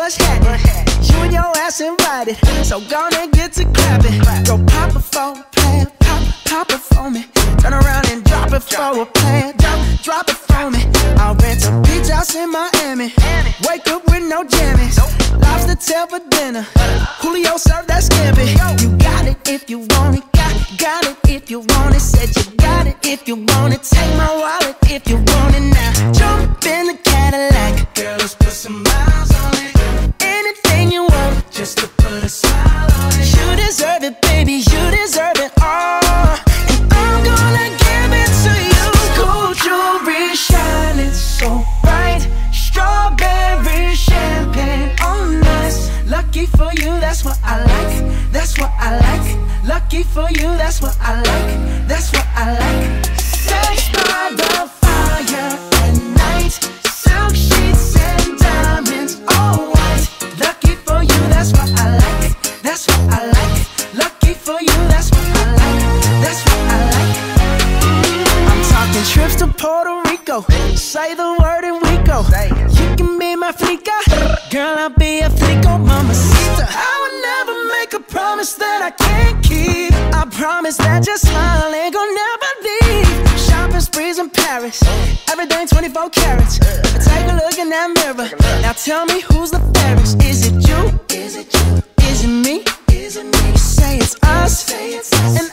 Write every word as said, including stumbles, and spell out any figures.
what's happening? You and your ass invited, so gonna get to clapping. Go pop it for a plan, pop, pop it for me. Turn around and drop it for a plan, drop, drop it for me. I'll rent a beach house in Miami. Wake up with no jammies. Lobster tail for dinner. Julio served that scampi. You got it if you want it. Got, got it if you want it. Said you got it if you want it. Take my wallet if you want it now. Jump in the Cadillac. Girl, let's put some miles on it. Anything you want, just to put a smile on it. You deserve it, baby. You deserve it all. And I'm gonna give it to you. Gold jewelry shining so bright. Strawberry champagne on us. Lucky for you, that's what I like. That's what I like. Lucky for you, that's what I like. That's what I like. Sex by the fire at night. Silk sheets and diamonds, all white. Lucky for you, that's what I like. That's what I like. Lucky for you, that's what I like. That's what I like. I'm talking trips to Puerto Rico. Say the word and we go. You can be my flica, girl, I'll be a flico, mamacita. I would never make a promise that I can't keep. I promise that your smile ain't gon' never leave. Shopping sprees in Paris, everything twenty-four carats. Take a look in that mirror. Now tell me who's the fairest? Is it you? Is it you? Is it me? Is it me? Say it's us. Say it's us. And